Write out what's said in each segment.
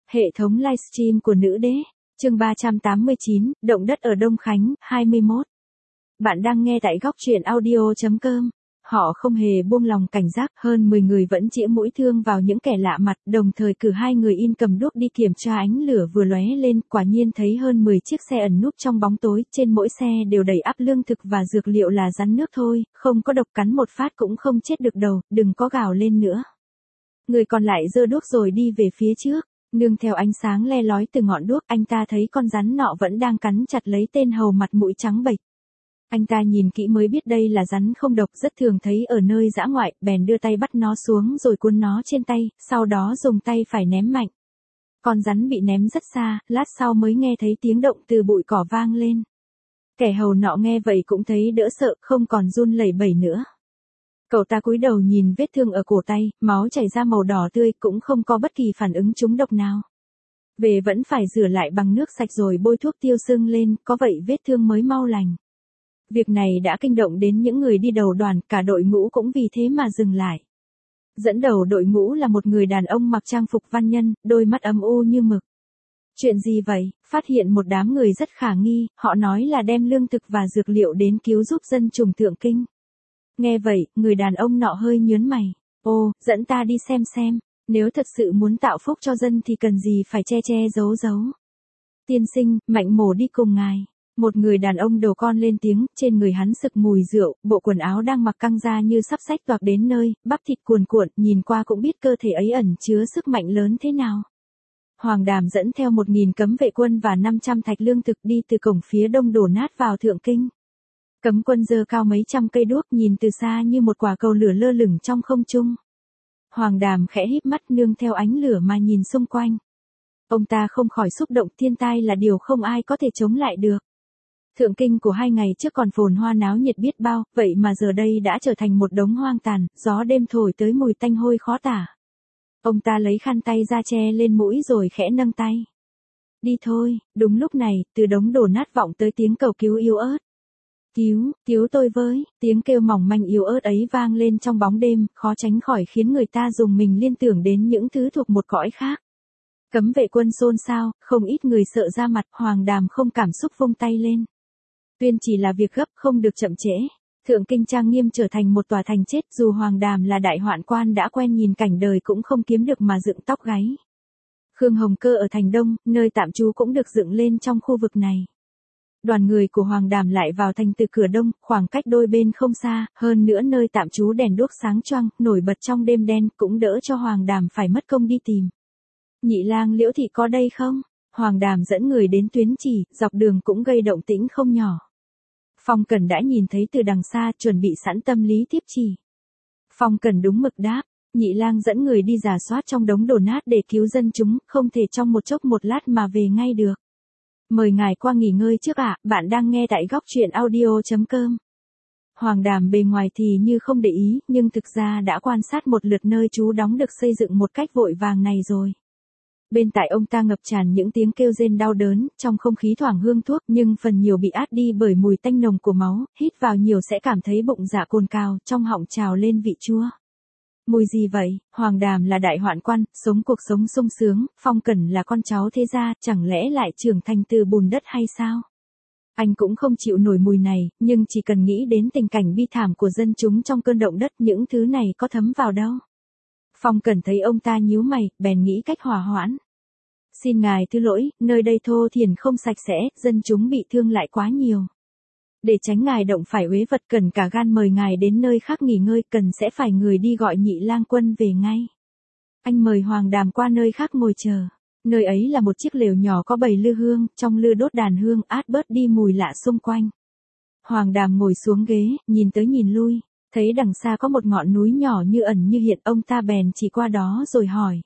Hệ thống livestream của nữ đế, chương 389, động đất ở Đông Khánh, 21. Bạn đang nghe tại góc truyện audio.com. Họ không hề buông lòng cảnh giác, hơn 10 người vẫn chĩa mũi thương vào những kẻ lạ mặt, đồng thời cử 2 người in cầm đuốc đi kiểm tra ánh lửa vừa lóe lên, quả nhiên thấy hơn 10 chiếc xe ẩn núp trong bóng tối, trên mỗi xe đều đầy ắp lương thực và dược liệu là rắn nước thôi, không có độc, cắn một phát cũng không chết được đâu, đừng có gào lên nữa. Người còn lại giơ đuốc rồi đi về phía trước. Nương theo ánh sáng le lói từ ngọn đuốc, anh ta thấy con rắn nọ vẫn đang cắn chặt lấy tên hầu mặt mũi trắng bệch. Anh ta nhìn kỹ mới biết đây là rắn không độc, rất thường thấy ở nơi dã ngoại, bèn đưa tay bắt nó xuống rồi cuốn nó trên tay, sau đó dùng tay phải ném mạnh. Con rắn bị ném rất xa, lát sau mới nghe thấy tiếng động từ bụi cỏ vang lên. Kẻ hầu nọ nghe vậy cũng thấy đỡ sợ, không còn run lẩy bẩy nữa. Cậu ta cúi đầu nhìn vết thương ở cổ tay, máu chảy ra màu đỏ tươi, cũng không có bất kỳ phản ứng trúng độc nào. Về vẫn phải rửa lại bằng nước sạch rồi bôi thuốc tiêu sưng lên, có vậy vết thương mới mau lành. Việc này đã kinh động đến những người đi đầu đoàn, cả đội ngũ cũng vì thế mà dừng lại. Dẫn đầu đội ngũ là một người đàn ông mặc trang phục văn nhân, đôi mắt âm u như mực. Chuyện gì vậy? Phát hiện một đám người rất khả nghi, họ nói là đem lương thực và dược liệu đến cứu giúp dân trùng Thượng Kinh. Nghe vậy, người đàn ông nọ hơi nhướng mày. Ô, dẫn ta đi xem, nếu thật sự muốn tạo phúc cho dân thì cần gì phải che giấu. Tiên sinh, Mạnh Mổ đi cùng ngài. Một người đàn ông đầu con lên tiếng, trên người hắn sực mùi rượu, bộ quần áo đang mặc căng ra như sắp xách toạc đến nơi, bắp thịt cuồn cuộn, nhìn qua cũng biết cơ thể ấy ẩn chứa sức mạnh lớn thế nào. Hoàng Đàm dẫn theo 1.000 cấm vệ quân và 500 thạch lương thực đi từ cổng phía đông đổ nát vào Thượng Kinh. Cấm quân giơ cao mấy trăm cây đuốc, nhìn từ xa như một quả cầu lửa lơ lửng trong không trung. Hoàng Đàm khẽ híp mắt nương theo ánh lửa mà nhìn xung quanh. Ông ta không khỏi xúc động, thiên tai là điều không ai có thể chống lại được. Thượng Kinh của 2 ngày trước còn phồn hoa náo nhiệt biết bao, vậy mà giờ đây đã trở thành một đống hoang tàn, gió đêm thổi tới mùi tanh hôi khó tả. Ông ta lấy khăn tay ra che lên mũi rồi khẽ nâng tay. Đi thôi. Đúng lúc này, từ đống đổ nát vọng tới tiếng cầu cứu yếu ớt. Cứu tôi với, tiếng kêu mỏng manh yếu ớt ấy vang lên trong bóng đêm, khó tránh khỏi khiến người ta dùng mình liên tưởng đến những thứ thuộc một cõi khác. Cấm vệ quân xôn xao, không ít người sợ ra mặt, Hoàng Đàm không cảm xúc vung tay lên. Tuyên chỉ là việc gấp, không được chậm trễ. Thượng Kinh trang nghiêm trở thành một tòa thành chết, dù Hoàng Đàm là đại hoạn quan đã quen nhìn cảnh đời cũng không kiếm được mà dựng tóc gáy. Khương Hồng Cơ ở thành Đông, nơi tạm trú cũng được dựng lên trong khu vực này. Đoàn người của Hoàng Đàm lại vào thành từ cửa đông, khoảng cách đôi bên không xa, hơn nữa nơi tạm trú đèn đuốc sáng choang, nổi bật trong đêm đen, cũng đỡ cho Hoàng Đàm phải mất công đi tìm. Nhị lang Liễu thị có đây không? Hoàng Đàm dẫn người đến tuyến chỉ, dọc đường cũng gây động tĩnh không nhỏ. Phong Cẩn đã nhìn thấy từ đằng xa, chuẩn bị sẵn tâm lý tiếp chỉ. Phong Cẩn đúng mực đáp, Nhị lang dẫn người đi rà soát trong đống đổ nát để cứu dân chúng, không thể trong một chốc một lát mà về ngay được. Mời ngài qua nghỉ ngơi trước ạ, bạn đang nghe tại góc truyện audio.com. Hoàng Đàm bề ngoài thì như không để ý, nhưng thực ra đã quan sát một lượt nơi trú đóng được xây dựng một cách vội vàng này rồi. Bên tại ông ta ngập tràn những tiếng kêu rên đau đớn, trong không khí thoảng hương thuốc, nhưng phần nhiều bị át đi bởi mùi tanh nồng của máu, hít vào nhiều sẽ cảm thấy bụng dạ cồn cào, trong họng trào lên vị chua. Mùi gì vậy? Hoàng Đàm là đại hoạn quan, sống cuộc sống sung sướng, Phong Cẩn là con cháu thế gia, chẳng lẽ lại trưởng thành từ bùn đất hay sao? Anh cũng không chịu nổi mùi này, nhưng chỉ cần nghĩ đến tình cảnh bi thảm của dân chúng trong cơn động đất, những thứ này có thấm vào đâu. Phong Cẩn thấy ông ta nhíu mày, bèn nghĩ cách hòa hoãn. Xin ngài thứ lỗi, nơi đây thô thiển không sạch sẽ, dân chúng bị thương lại quá nhiều. Để tránh ngài động phải uế vật, cần cả gan mời ngài đến nơi khác nghỉ ngơi, cần sẽ phải người đi gọi Nhị lang quân về ngay. Anh mời Hoàng Đàm qua nơi khác ngồi chờ. Nơi ấy là một chiếc lều nhỏ có 7 lư hương, trong lư đốt đàn hương, át bớt đi mùi lạ xung quanh. Hoàng Đàm ngồi xuống ghế, nhìn tới nhìn lui, thấy đằng xa có một ngọn núi nhỏ như ẩn như hiện, ông ta bèn chỉ qua đó rồi hỏi.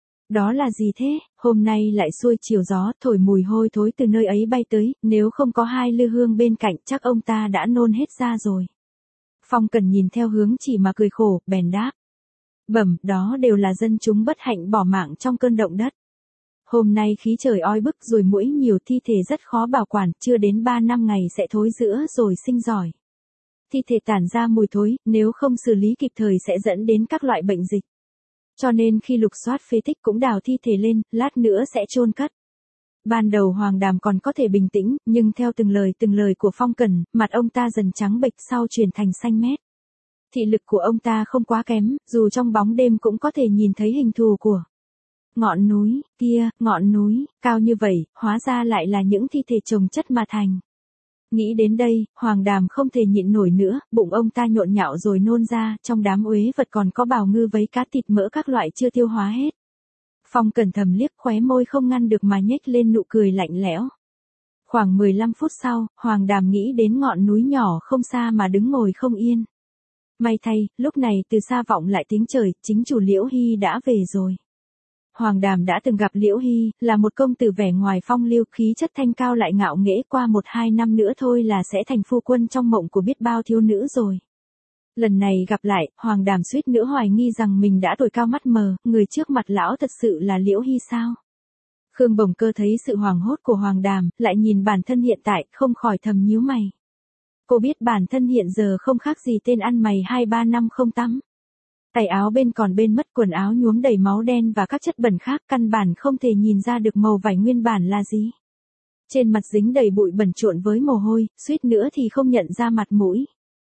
Đó là gì thế? Hôm nay lại xuôi chiều gió, thổi mùi hôi thối từ nơi ấy bay tới, nếu không có 2 lư hương bên cạnh chắc ông ta đã nôn hết ra rồi. Phong Cẩn nhìn theo hướng chỉ mà cười khổ, bèn đáp. Bẩm, đó đều là dân chúng bất hạnh bỏ mạng trong cơn động đất. Hôm nay khí trời oi bức rồi muỗi nhiều, thi thể rất khó bảo quản, chưa đến 3-5 ngày sẽ thối rữa rồi sinh giỏi. Thi thể tản ra mùi thối, nếu không xử lý kịp thời sẽ dẫn đến các loại bệnh dịch. Cho nên khi lục soát phế tích cũng đào thi thể lên, lát nữa sẽ chôn cất. Ban đầu Hoàng Đàm còn có thể bình tĩnh, nhưng theo từng lời của Phong Cẩn, mặt ông ta dần trắng bệch sau chuyển thành xanh mét. Thị lực của ông ta không quá kém, dù trong bóng đêm cũng có thể nhìn thấy hình thù của ngọn núi, kia, ngọn núi, cao như vậy, hóa ra lại là những thi thể chồng chất mà thành. Nghĩ đến đây, Hoàng Đàm không thể nhịn nổi nữa, bụng ông ta nhộn nhạo rồi nôn ra, trong đám uế vật còn có bào ngư vấy cá thịt mỡ các loại chưa tiêu hóa hết. Phong Cẩn thầm liếc khóe môi không ngăn được mà nhếch lên nụ cười lạnh lẽo. Khoảng 15 phút sau, Hoàng Đàm nghĩ đến ngọn núi nhỏ không xa mà đứng ngồi không yên. May thay, lúc này từ xa vọng lại tiếng trời, chính chủ Liễu Hy đã về rồi. Hoàng Đàm đã từng gặp Liễu Hy, là một công tử vẻ ngoài phong lưu, khí chất thanh cao lại ngạo nghễ, qua 1-2 năm nữa thôi là sẽ thành phu quân trong mộng của biết bao thiếu nữ rồi. Lần này gặp lại, Hoàng Đàm suýt nữa hoài nghi rằng mình đã tuổi cao mắt mờ, người trước mặt lão thật sự là Liễu Hy sao? Khương Bồng Cơ thấy sự hoảng hốt của Hoàng Đàm, lại nhìn bản thân hiện tại, không khỏi thầm nhíu mày. Cô biết bản thân hiện giờ không khác gì tên ăn mày 2-3 năm không tắm. Tay áo bên còn bên mất, quần áo nhuốm đầy máu đen và các chất bẩn khác, căn bản không thể nhìn ra được màu vải nguyên bản là gì. Trên mặt dính đầy bụi bẩn trộn với mồ hôi, suýt nữa thì không nhận ra mặt mũi.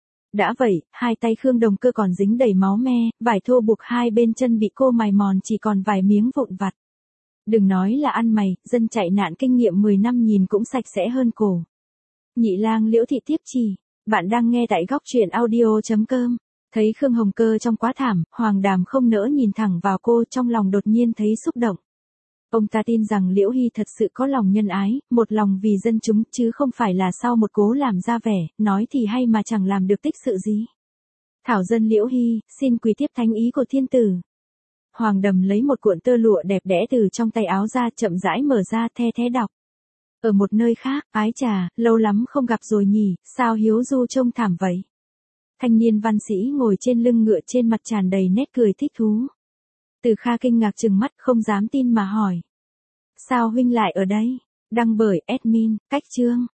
Đã vậy, hai tay Khương Đồng Cơ còn dính đầy máu me, vải thô buộc hai bên chân bị cô mài mòn chỉ còn vài miếng vụn vặt. Đừng nói là ăn mày, dân chạy nạn kinh nghiệm 10 năm nhìn cũng sạch sẽ hơn cổ. Nhị lang Liễu Thị tiếp chỉ, bạn đang nghe tại góc truyện audio.com. Thấy Khương Hồng Cơ trong quá thảm, Hoàng Đàm không nỡ nhìn thẳng vào cô, trong lòng đột nhiên thấy xúc động. Ông ta tin rằng Liễu Hy thật sự có lòng nhân ái, một lòng vì dân chúng, chứ không phải là sau một cố làm ra vẻ, nói thì hay mà chẳng làm được tích sự gì. Thảo dân Liễu Hy, xin quỳ tiếp thánh ý của thiên tử. Hoàng Đàm lấy một cuộn tơ lụa đẹp đẽ từ trong tay áo ra, chậm rãi mở ra, the đọc. Ở một nơi khác, ái chà, lâu lắm không gặp rồi nhỉ, sao Hiếu Du trông thảm vậy? Thanh niên văn sĩ ngồi trên lưng ngựa, trên mặt tràn đầy nét cười thích thú. Từ Kha kinh ngạc trừng mắt, không dám tin mà hỏi. Sao huynh lại ở đây? Đăng bởi admin, Cách Chương.